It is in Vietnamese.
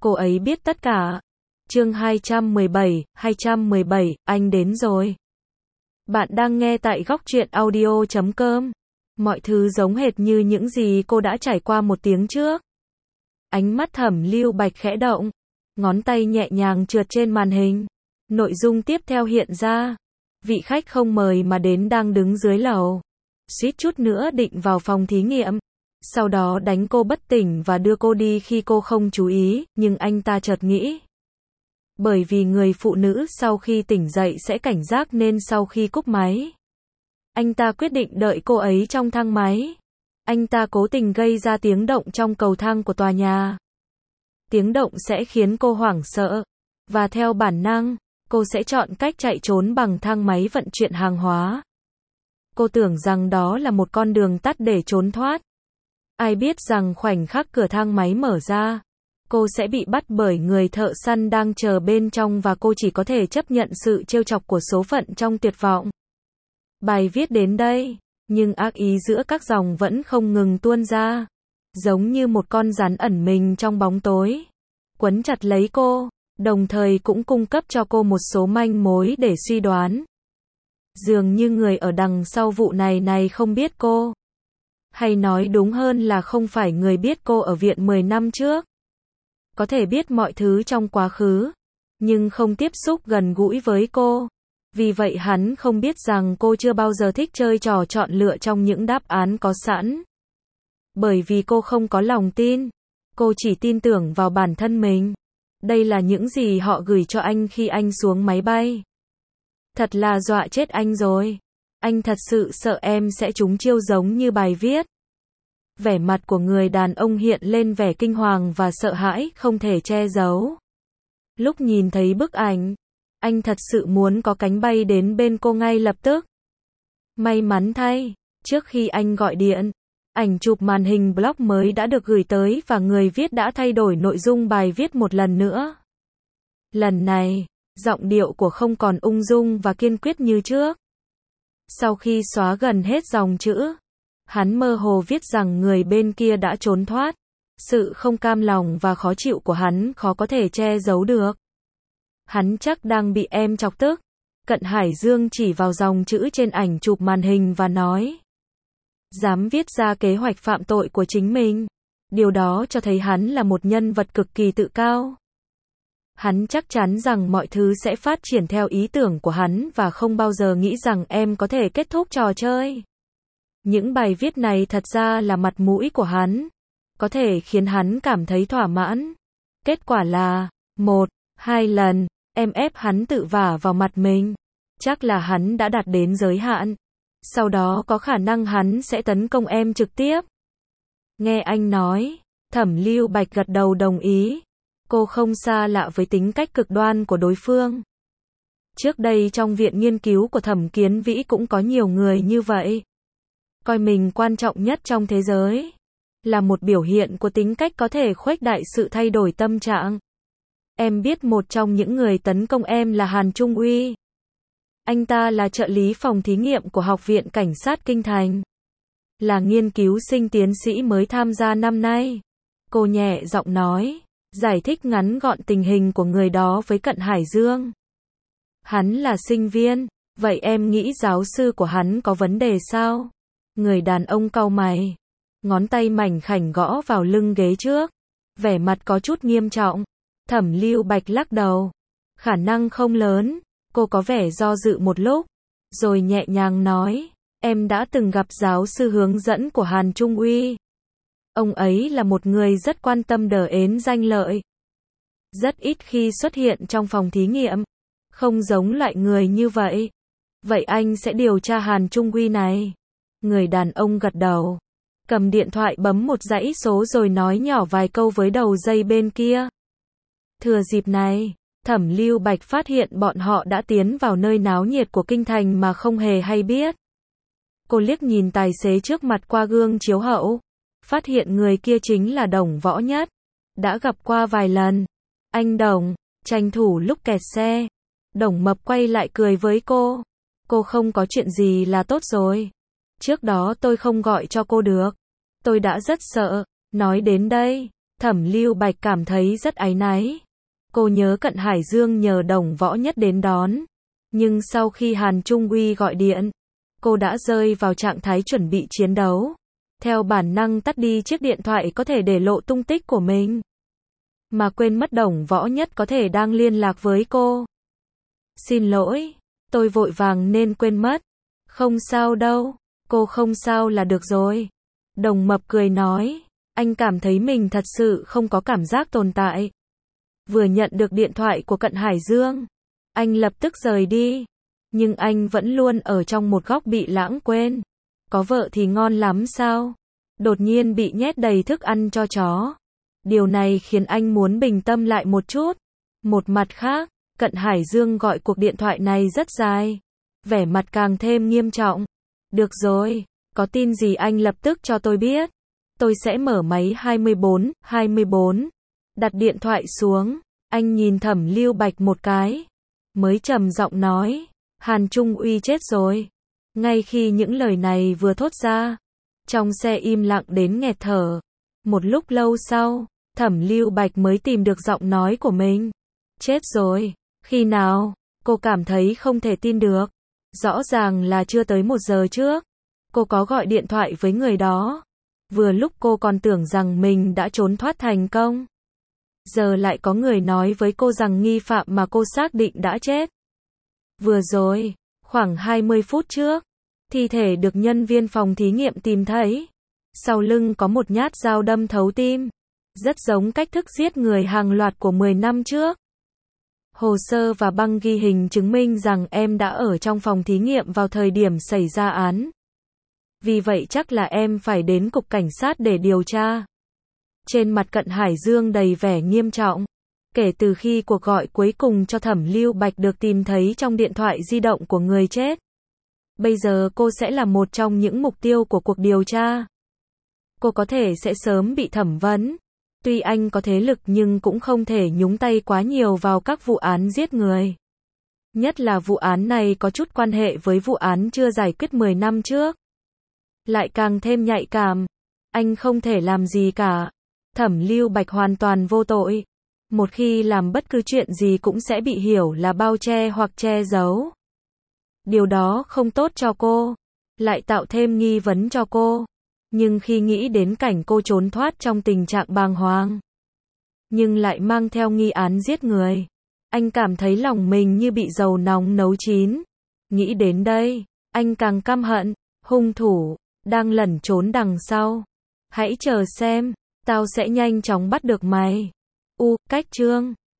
cô ấy biết tất cả. Chương 217, anh đến rồi. Bạn đang nghe tại góc truyện audio.com. Mọi thứ giống hệt như những gì cô đã trải qua một tiếng trước. Ánh mắt Thẩm Lưu Bạch khẽ động, ngón tay nhẹ nhàng trượt trên màn hình. Nội dung tiếp theo hiện ra. Vị khách không mời mà đến đang đứng dưới lầu. Suýt chút nữa định vào phòng thí nghiệm. Sau đó đánh cô bất tỉnh và đưa cô đi khi cô không chú ý, nhưng anh ta chợt nghĩ. Bởi vì người phụ nữ sau khi tỉnh dậy sẽ cảnh giác nên sau khi cúp máy, anh ta quyết định đợi cô ấy trong thang máy. Anh ta cố tình gây ra tiếng động trong cầu thang của tòa nhà. Tiếng động sẽ khiến cô hoảng sợ, và theo bản năng, cô sẽ chọn cách chạy trốn bằng thang máy vận chuyển hàng hóa. Cô tưởng rằng đó là một con đường tắt để trốn thoát. Ai biết rằng khoảnh khắc cửa thang máy mở ra, cô sẽ bị bắt bởi người thợ săn đang chờ bên trong và cô chỉ có thể chấp nhận sự trêu chọc của số phận trong tuyệt vọng. Bài viết đến đây, nhưng ác ý giữa các dòng vẫn không ngừng tuôn ra, giống như một con rắn ẩn mình trong bóng tối, quấn chặt lấy cô, đồng thời cũng cung cấp cho cô một số manh mối để suy đoán. Dường như người ở đằng sau vụ này không biết cô. Hay nói đúng hơn là không phải người biết cô ở viện 10 năm trước. Có thể biết mọi thứ trong quá khứ, nhưng không tiếp xúc gần gũi với cô. Vì vậy hắn không biết rằng cô chưa bao giờ thích chơi trò chọn lựa trong những đáp án có sẵn. Bởi vì cô không có lòng tin. Cô chỉ tin tưởng vào bản thân mình. Đây là những gì họ gửi cho anh khi anh xuống máy bay. Thật là dọa chết anh rồi. Anh thật sự sợ em sẽ trúng chiêu giống như bài viết. Vẻ mặt của người đàn ông hiện lên vẻ kinh hoàng và sợ hãi không thể che giấu. Lúc nhìn thấy bức ảnh, anh thật sự muốn có cánh bay đến bên cô ngay lập tức. May mắn thay, trước khi anh gọi điện, ảnh chụp màn hình blog mới đã được gửi tới và người viết đã thay đổi nội dung bài viết một lần nữa. Lần này, giọng điệu của không còn ung dung và kiên quyết như trước. Sau khi xóa gần hết dòng chữ, hắn mơ hồ viết rằng người bên kia đã trốn thoát. Sự không cam lòng và khó chịu của hắn khó có thể che giấu được. Hắn chắc đang bị em chọc tức. Cận Hải Dương chỉ vào dòng chữ trên ảnh chụp màn hình và nói. Dám viết ra kế hoạch phạm tội của chính mình. Điều đó cho thấy hắn là một nhân vật cực kỳ tự cao. Hắn chắc chắn rằng mọi thứ sẽ phát triển theo ý tưởng của hắn và không bao giờ nghĩ rằng em có thể kết thúc trò chơi. Những bài viết này thật ra là mặt mũi của hắn. Có thể khiến hắn cảm thấy thỏa mãn. Kết quả là, 1-2 lần, em ép hắn tự vả vào mặt mình. Chắc là hắn đã đạt đến giới hạn. Sau đó có khả năng hắn sẽ tấn công em trực tiếp. Nghe anh nói, Thẩm Lưu Bạch gật đầu đồng ý. Cô không xa lạ với tính cách cực đoan của đối phương. Trước đây trong viện nghiên cứu của Thẩm Kiến Vĩ cũng có nhiều người như vậy. Coi mình quan trọng nhất trong thế giới. Là một biểu hiện của tính cách có thể khuếch đại sự thay đổi tâm trạng. Em biết một trong những người tấn công em là Hàn Trung Uy. Anh ta là trợ lý phòng thí nghiệm của Học viện Cảnh sát Kinh Thành. Là nghiên cứu sinh tiến sĩ mới tham gia năm nay. Cô nhẹ giọng nói, giải thích ngắn gọn tình hình của người đó với Cận Hải Dương. Hắn là sinh viên, vậy em nghĩ giáo sư của hắn có vấn đề sao? Người đàn ông cau mày, ngón tay mảnh khảnh gõ vào lưng ghế trước, vẻ mặt có chút nghiêm trọng. Thẩm Lưu Bạch lắc đầu, khả năng không lớn. Cô có vẻ do dự một lúc, rồi nhẹ nhàng nói, em đã từng gặp giáo sư hướng dẫn của Hàn Trung Uy. Ông ấy là một người rất quan tâm đến danh lợi. Rất ít khi xuất hiện trong phòng thí nghiệm. Không giống loại người như vậy. Vậy anh sẽ điều tra Hàn Trung Uy này. Người đàn ông gật đầu. Cầm điện thoại bấm một dãy số rồi nói nhỏ vài câu với đầu dây bên kia. Thừa dịp này, Thẩm Lưu Bạch phát hiện bọn họ đã tiến vào nơi náo nhiệt của kinh thành mà không hề hay biết. Cô liếc nhìn tài xế trước mặt qua gương chiếu hậu. Phát hiện người kia chính là Đồng Võ Nhất. Đã gặp qua vài lần. Anh Đồng, tranh thủ lúc kẹt xe. Đồng Mập quay lại cười với cô. Cô không có chuyện gì là tốt rồi. Trước đó tôi không gọi cho cô được. Tôi đã rất sợ. Nói đến đây, Thẩm Lưu Bạch cảm thấy rất áy náy. Cô nhớ Cận Hải Dương nhờ Đồng Võ Nhất đến đón. Nhưng sau khi Hàn Trung Uy gọi điện, cô đã rơi vào trạng thái chuẩn bị chiến đấu. Theo bản năng tắt đi chiếc điện thoại có thể để lộ tung tích của mình. Mà quên mất Đồng Võ Nhất có thể đang liên lạc với cô. Xin lỗi, tôi vội vàng nên quên mất. Không sao đâu, cô không sao là được rồi. Đồng Mập cười nói, anh cảm thấy mình thật sự không có cảm giác tồn tại. Vừa nhận được điện thoại của Cận Hải Dương, anh lập tức rời đi. Nhưng anh vẫn luôn ở trong một góc bị lãng quên. Có vợ thì ngon lắm sao? Đột nhiên bị nhét đầy thức ăn cho chó. Điều này khiến anh muốn bình tâm lại một chút. Một mặt khác, Cận Hải Dương gọi cuộc điện thoại này rất dài. Vẻ mặt càng thêm nghiêm trọng. Được rồi, có tin gì anh lập tức cho tôi biết. Tôi sẽ mở máy 24. Đặt điện thoại xuống, anh nhìn Thẩm Lưu Bạch một cái. Mới trầm giọng nói, Hàn Trung Uy chết rồi. Ngay khi những lời này vừa thốt ra, trong xe im lặng đến nghẹt thở. Một lúc lâu sau, Thẩm Lưu Bạch mới tìm được giọng nói của mình. Chết rồi, khi nào? Cô cảm thấy không thể tin được. Rõ ràng là chưa tới 1 giờ trước. Cô có gọi điện thoại với người đó. Vừa lúc cô còn tưởng rằng mình đã trốn thoát thành công. Giờ lại có người nói với cô rằng nghi phạm mà cô xác định đã chết. Vừa rồi, khoảng 20 phút trước, thi thể được nhân viên phòng thí nghiệm tìm thấy. Sau lưng có một nhát dao đâm thấu tim. Rất giống cách thức giết người hàng loạt của 10 năm trước. Hồ sơ và băng ghi hình chứng minh rằng em đã ở trong phòng thí nghiệm vào thời điểm xảy ra án. Vì vậy chắc là em phải đến cục cảnh sát để điều tra. Trên mặt Cận Hải Dương đầy vẻ nghiêm trọng. Kể từ khi cuộc gọi cuối cùng cho Thẩm Lưu Bạch được tìm thấy trong điện thoại di động của người chết, bây giờ cô sẽ là một trong những mục tiêu của cuộc điều tra. Cô có thể sẽ sớm bị thẩm vấn. Tuy anh có thế lực nhưng cũng không thể nhúng tay quá nhiều vào các vụ án giết người. Nhất là vụ án này có chút quan hệ với vụ án chưa giải quyết 10 năm trước. Lại càng thêm nhạy cảm. Anh không thể làm gì cả. Thẩm Lưu Bạch hoàn toàn vô tội. Một khi làm bất cứ chuyện gì cũng sẽ bị hiểu là bao che hoặc che giấu. Điều đó không tốt cho cô. Lại tạo thêm nghi vấn cho cô. Nhưng khi nghĩ đến cảnh cô trốn thoát trong tình trạng bàng hoàng, nhưng lại mang theo nghi án giết người, anh cảm thấy lòng mình như bị dầu nóng nấu chín. Nghĩ đến đây, anh càng căm hận. Hung thủ đang lẩn trốn đằng sau. Hãy chờ xem, tao sẽ nhanh chóng bắt được mày. Cách chương